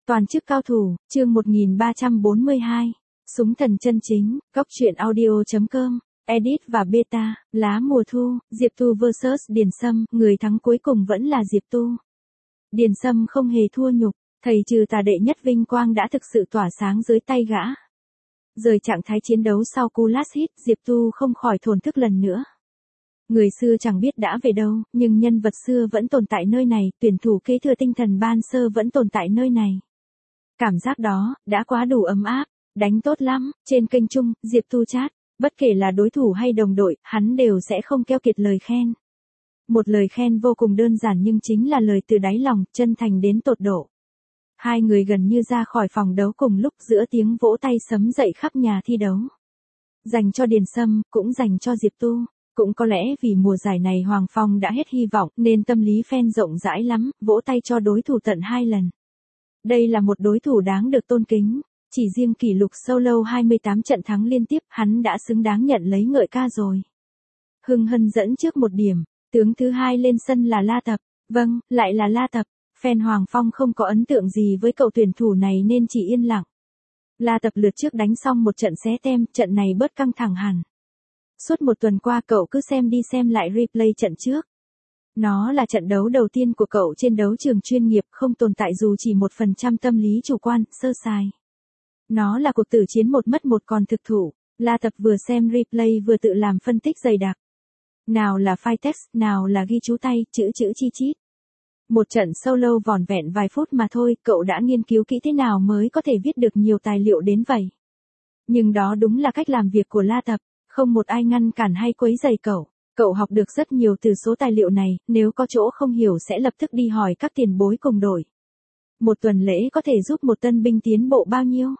Toàn chức cao thủ, chương 1342. Súng thần chân chính, góc truyện audio.com, edit và beta, lá mùa thu, Diệp Tu vs Điền Sâm, người thắng cuối cùng vẫn là Diệp Tu. Điền Sâm không hề thua nhục, thầy trừ tà đệ nhất vinh quang đã thực sự tỏa sáng dưới tay gã. Rời trạng thái chiến đấu sau cú last hit, Diệp Tu không khỏi thổn thức lần nữa. Người xưa chẳng biết đã về đâu, nhưng nhân vật xưa vẫn tồn tại nơi này, tuyển thủ kế thừa tinh thần ban sơ vẫn tồn tại nơi này. Cảm giác đó, đã quá đủ ấm áp, đánh tốt lắm, trên kênh chung, Diệp Tu chat, bất kể là đối thủ hay đồng đội, hắn đều sẽ không keo kiệt lời khen. Một lời khen vô cùng đơn giản nhưng chính là lời từ đáy lòng, chân thành đến tột độ. Hai người gần như ra khỏi phòng đấu cùng lúc giữa tiếng vỗ tay sấm dậy khắp nhà thi đấu. Dành cho Điền Sâm, cũng dành cho Diệp Tu. Cũng có lẽ vì mùa giải này Hoàng Phong đã hết hy vọng nên tâm lý fan rộng rãi lắm, vỗ tay cho đối thủ tận 2 lần. Đây là một đối thủ đáng được tôn kính. Chỉ riêng kỷ lục solo 28 trận thắng liên tiếp, hắn đã xứng đáng nhận lấy ngợi ca rồi. Hưng Hân dẫn trước 1 điểm, tướng thứ hai lên sân là La Tập. Vâng, lại là La Tập. Fan Hoàng Phong không có ấn tượng gì với cậu tuyển thủ này nên chỉ yên lặng. La Tập lượt trước đánh xong một trận xé tem, trận này bớt căng thẳng hẳn. Suốt một tuần qua cậu cứ xem đi xem lại replay trận trước. Nó là trận đấu đầu tiên của cậu trên đấu trường chuyên nghiệp, không tồn tại dù chỉ 1% tâm lý chủ quan, sơ sài. Nó là cuộc tử chiến 1 mất 1 còn thực thụ. La Tập vừa xem replay vừa tự làm phân tích dày đặc. Nào là file text, nào là ghi chú tay, chữ chi chít. Một trận solo vỏn vẹn vài phút mà thôi, cậu đã nghiên cứu kỹ thế nào mới có thể viết được nhiều tài liệu đến vậy. Nhưng đó đúng là cách làm việc của La Tập. Không một ai ngăn cản hay quấy rầy cậu. Cậu học được rất nhiều từ số tài liệu này, nếu có chỗ không hiểu sẽ lập tức đi hỏi các tiền bối cùng đội. Một tuần lễ có thể giúp một tân binh tiến bộ bao nhiêu?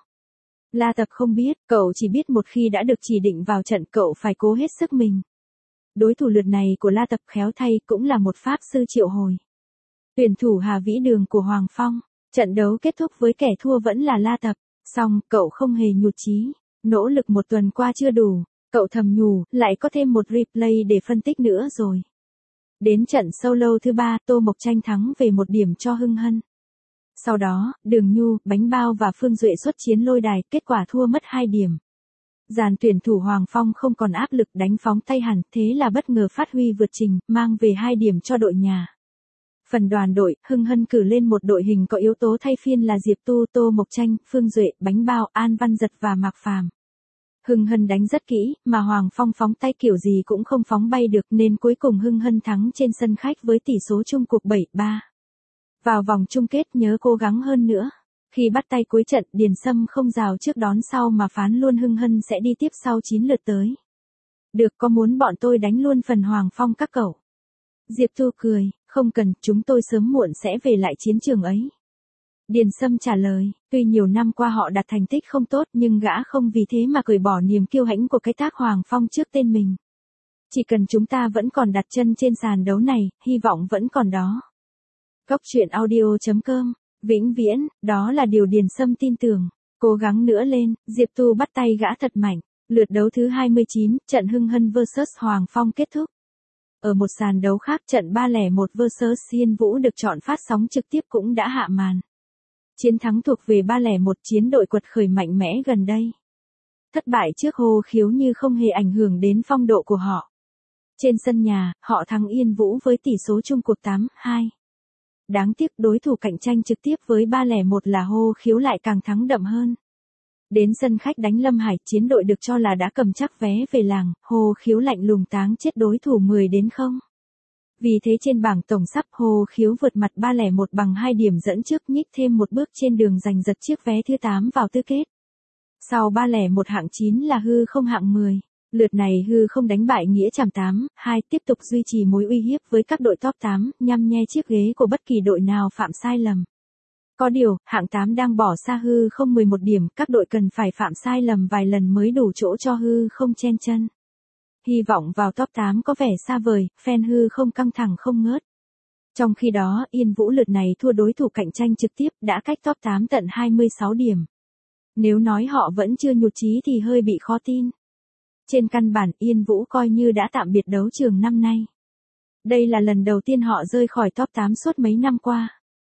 La Tập không biết, cậu chỉ biết một khi đã được chỉ định vào trận cậu phải cố hết sức mình. Đối thủ lượt này của La Tập khéo thay cũng là một pháp sư triệu hồi. Tuyển thủ Hà Vĩ Đường của Hoàng Phong, trận đấu kết thúc với kẻ thua vẫn là La Tập, song cậu không hề nhụt chí, nỗ lực một tuần qua chưa đủ. Cậu thầm nhủ, lại có thêm một replay để phân tích nữa rồi. Đến trận solo thứ 3, Tô Mộc Tranh thắng về 1 điểm cho Hưng Hân. Sau đó, Đường Nhu, Bánh Bao và Phương Duệ xuất chiến lôi đài, kết quả thua mất 2 điểm. Dàn tuyển thủ Hoàng Phong không còn áp lực đánh phóng tay hẳn, thế là bất ngờ phát huy vượt trình, mang về 2 điểm cho đội nhà. Phần đoàn đội, Hưng Hân cử lên một đội hình có yếu tố thay phiên là Diệp Tu, Tô Mộc Tranh, Phương Duệ, Bánh Bao, An Văn Giật và Mạc Phàm. Hưng Hân đánh rất kỹ, mà Hoàng Phong phóng tay kiểu gì cũng không phóng bay được nên cuối cùng Hưng Hân thắng trên sân khách với tỷ số chung cuộc 7-3. Vào vòng chung kết nhớ cố gắng hơn nữa. Khi bắt tay cuối trận, Điền Sâm không rào trước đón sau mà phán luôn Hưng Hân sẽ đi tiếp sau 9 lượt tới. Được, có muốn bọn tôi đánh luôn phần Hoàng Phong các cậu? Diệp Tu cười, không cần, chúng tôi sớm muộn sẽ về lại chiến trường ấy. Điền Sâm trả lời, tuy nhiều năm qua họ đạt thành tích không tốt nhưng gã không vì thế mà cởi bỏ niềm kiêu hãnh của cái tác Hoàng Phong trước tên mình. Chỉ cần chúng ta vẫn còn đặt chân trên sàn đấu này, hy vọng vẫn còn đó. Góc truyện audio.com, vĩnh viễn, đó là điều Điền Sâm tin tưởng. Cố gắng nữa lên, Diệp Tu bắt tay gã thật mạnh. Lượt đấu thứ 29, trận Hưng Hân vs Hoàng Phong kết thúc. Ở một sàn đấu khác, trận 301 vs Hiên Vũ được chọn phát sóng trực tiếp cũng đã hạ màn. Chiến thắng thuộc về 301, chiến đội quật khởi mạnh mẽ gần đây. Thất bại trước Hồ Khiếu như không hề ảnh hưởng đến phong độ của họ. Trên sân nhà, họ thắng Yên Vũ với tỷ số chung cuộc 8-2. Đáng tiếc đối thủ cạnh tranh trực tiếp với 301 là Hồ Khiếu lại càng thắng đậm hơn. Đến sân khách đánh Lâm Hải, chiến đội được cho là đã cầm chắc vé về làng, Hồ Khiếu lạnh lùng táng chết đối thủ 10-0. Vì thế trên bảng tổng sắp, Hồ Khiếu vượt mặt 301 bằng 2 điểm dẫn trước, nhích thêm một bước trên đường giành giật chiếc vé thứ 8 vào tứ kết. Sau 301 hạng 9 là Hư Không hạng 10. Lượt này Hư Không đánh bại Nghĩa Tràm 8-2, tiếp tục duy trì mối uy hiếp với các đội top 8, nhằm nhe chiếc ghế của bất kỳ đội nào phạm sai lầm. Có điều, hạng 8 đang bỏ xa Hư Không 11 điểm, các đội cần phải phạm sai lầm vài lần mới đủ chỗ cho Hư Không chen chân. Hy vọng vào top 8 có vẻ xa vời, fan Hư Không căng thẳng không ngớt. Trong khi đó, Yên Vũ lượt này thua đối thủ cạnh tranh trực tiếp, đã cách top 8 tận 26 điểm. Nếu nói họ vẫn chưa nhụt chí thì hơi bị khó tin. Trên căn bản, Yên Vũ coi như đã tạm biệt đấu trường năm nay. Đây là lần đầu tiên họ rơi khỏi top 8 suốt mấy năm qua.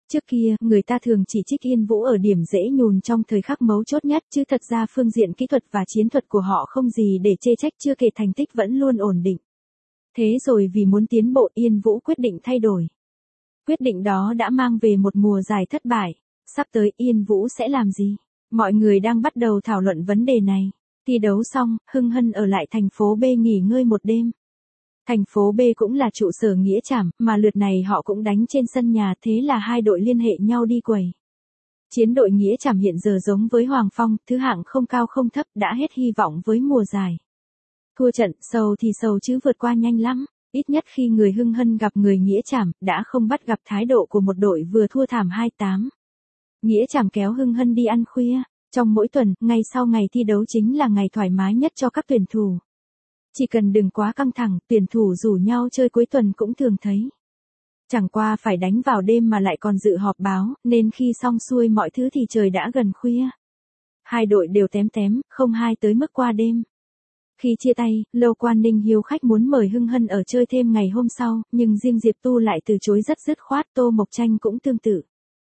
Trước kia, người ta thường chỉ trích Yên Vũ ở điểm dễ nhùn trong thời khắc mấu chốt nhất, chứ thật ra phương diện kỹ thuật và chiến thuật của họ không gì để chê trách, chưa kể thành tích vẫn luôn ổn định. Thế rồi vì muốn tiến bộ, Yên Vũ quyết định thay đổi. Quyết định đó đã mang về một mùa giải thất bại. Sắp tới Yên Vũ sẽ làm gì? Mọi người đang bắt đầu thảo luận vấn đề này. Thi đấu xong, Hưng Hân ở lại thành phố B nghỉ ngơi một đêm. Thành phố B cũng là trụ sở Nghĩa Trảm, mà lượt này họ cũng đánh trên sân nhà, thế là hai đội liên hệ nhau đi quẩy. Chiến đội Nghĩa Trảm hiện giờ giống với Hoàng Phong, thứ hạng không cao không thấp, đã hết hy vọng với mùa giải. Thua trận, sầu thì sầu chứ vượt qua nhanh lắm. Ít nhất khi người Hưng Hân gặp người Nghĩa Trảm, đã không bắt gặp thái độ của một đội vừa thua thảm 2-8. Nghĩa Trảm kéo Hưng Hân đi ăn khuya. Trong mỗi tuần, ngay sau ngày thi đấu chính là ngày thoải mái nhất cho các tuyển thủ. Chỉ cần đừng quá căng thẳng, tuyển thủ rủ nhau chơi cuối tuần cũng thường thấy. Chẳng qua phải đánh vào đêm mà lại còn dự họp báo, nên khi xong xuôi mọi thứ thì trời đã gần khuya. Hai đội đều tém tém, không hai tới mức qua đêm. Khi chia tay, Lâu Quan Ninh hiếu khách muốn mời Hưng Hân ở chơi thêm ngày hôm sau, nhưng riêng Diệp Tu lại từ chối rất dứt khoát. Tô Mộc Tranh cũng tương tự.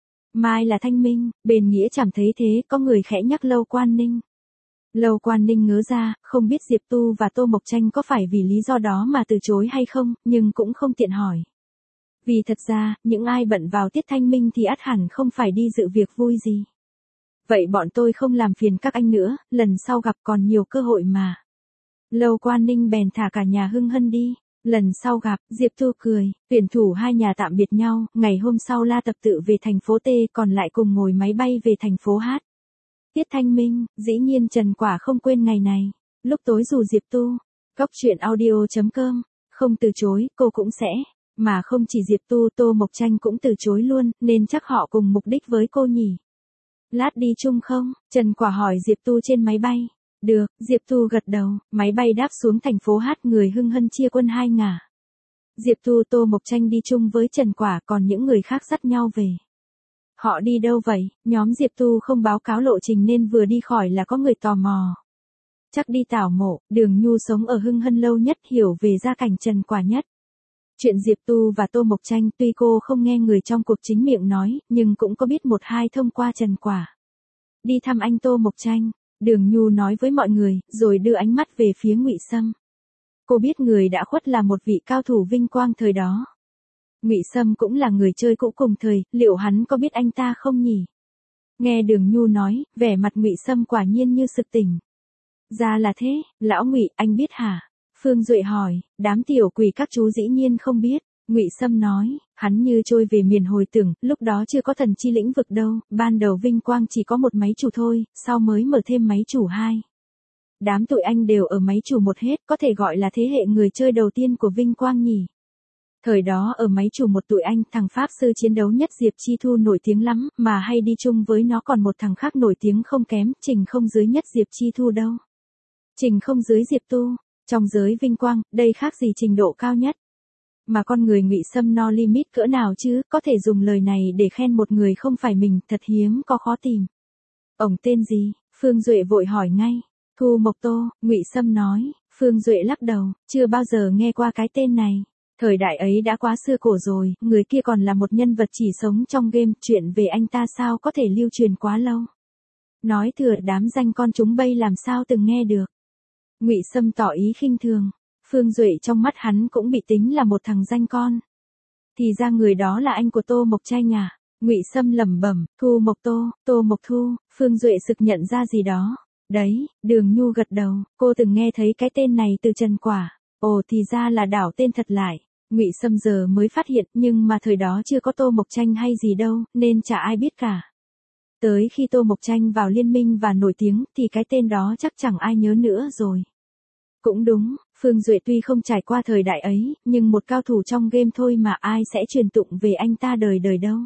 Mai là Thanh Minh, bên Nghĩa Trảm thấy thế, có người khẽ nhắc Lâu Quan Ninh. Lâu Quan Ninh ngớ ra, không biết Diệp Tu và Tô Mộc Tranh có phải vì lý do đó mà từ chối hay không, nhưng cũng không tiện hỏi. Vì thật ra, những ai bận vào tiết Thanh Minh thì ắt hẳn không phải đi dự việc vui gì. Vậy bọn tôi không làm phiền các anh nữa, lần sau gặp còn nhiều cơ hội mà. Lâu Quan Ninh bèn thả cả nhà Hưng Hân đi. Lần sau gặp, Diệp Tu cười, tuyển thủ hai nhà tạm biệt nhau, ngày hôm sau La Tập tự về thành phố T, còn lại cùng ngồi máy bay về thành phố H. Tiết Thanh Minh, dĩ nhiên Trần Quả không quên ngày này. Lúc tối rủ Diệp Tu, Cóc Truyện Audio.com, không từ chối, cô cũng sẽ. Mà không chỉ Diệp Tu, Tô Mộc Tranh cũng từ chối luôn, nên chắc họ cùng mục đích với cô nhỉ. Lát đi chung không? Trần Quả hỏi Diệp Tu trên máy bay. Được, Diệp Tu gật đầu, máy bay đáp xuống thành phố H, người Hưng Hân chia quân hai ngả. Diệp Tu, Tô Mộc Tranh đi chung với Trần Quả, còn những người khác dắt nhau về. Họ đi đâu vậy? Nhóm Diệp Tu không báo cáo lộ trình nên vừa đi khỏi là có người tò mò. Chắc đi tảo mộ. Đường Nhu sống ở Hưng Hân lâu nhất, hiểu về gia cảnh Trần Quả nhất. Chuyện Diệp Tu và Tô Mộc Tranh tuy cô không nghe người trong cuộc chính miệng nói, nhưng cũng có biết một hai thông qua Trần Quả. Đi thăm anh Tô Mộc Tranh, Đường Nhu nói với mọi người, rồi đưa ánh mắt về phía Ngụy Sâm. Cô biết người đã khuất là một vị cao thủ vinh quang thời đó. Ngụy Sâm cũng là người chơi cũ cùng thời, liệu hắn có biết anh ta không nhỉ? Nghe Đường Nhu nói, vẻ mặt Ngụy Sâm quả nhiên như sực tỉnh. Ra là thế, lão Ngụy, anh biết hả? Phương Duệ hỏi, đám tiểu quỷ các chú dĩ nhiên không biết. Ngụy Sâm nói, hắn như trôi về miền hồi tưởng, lúc đó chưa có thần chi lĩnh vực đâu, ban đầu vinh quang chỉ có một máy chủ thôi, sau mới mở thêm máy chủ 2. Đám tụi anh đều ở máy chủ 1 hết, có thể gọi là thế hệ người chơi đầu tiên của vinh quang nhỉ. Thời đó ở máy chủ 1 tụi anh, thằng pháp sư chiến đấu nhất Diệp Chi Thu nổi tiếng lắm, mà hay đi chung với nó còn một thằng khác nổi tiếng không kém, Trình không dưới nhất Diệp Chi Thu đâu. Trình không dưới Diệp Tu, trong giới vinh quang, đây khác gì trình độ cao nhất. Mà con người Ngụy Sâm no limit cỡ nào chứ, có thể dùng lời này để khen một người không phải mình, thật hiếm có khó tìm. Ổng tên gì? Phương Duệ vội hỏi ngay. Thu Mộc Tô, Ngụy Sâm nói. Phương Duệ lắc đầu, chưa bao giờ nghe qua cái tên này. Thời đại ấy đã quá xưa cổ rồi, người kia còn là một nhân vật chỉ sống trong game, chuyện về anh ta sao có thể lưu truyền quá lâu. Nói thừa đám danh con chúng bây làm sao từng nghe được. Ngụy Sâm tỏ ý khinh thường. Phương Duệ trong mắt hắn cũng bị tính là một thằng danh con. Thì ra người đó là anh của Tô Mộc Tranh à? Ngụy Sâm lẩm bẩm, Thu Mộc Tô, Tô Mộc Thu. Phương Duệ sực nhận ra gì đó. Đấy, Đường Nhu gật đầu, cô từng nghe thấy cái tên này từ Trần Quả. Ồ thì ra là đảo tên thật lại. Ngụy Sâm giờ mới phát hiện, nhưng mà thời đó chưa có Tô Mộc Tranh hay gì đâu, nên chả ai biết cả. Tới khi Tô Mộc Tranh vào liên minh và nổi tiếng, thì cái tên đó chắc chẳng ai nhớ nữa rồi. Cũng đúng, Phương Duệ tuy không trải qua thời đại ấy, nhưng một cao thủ trong game thôi mà ai sẽ truyền tụng về anh ta đời đời đâu.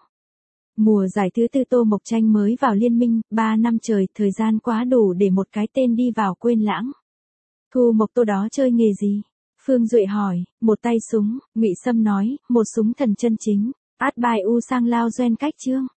Mùa giải thứ 4 Tô Mộc Tranh mới vào liên minh, 3 năm trời, thời gian quá đủ để một cái tên đi vào quên lãng. Thu Mộc Tô đó chơi nghề gì? Phương Duệ hỏi, một tay súng, Ngụy Sâm nói, một súng thần chân chính. Át bài u sang lao doen cách chương.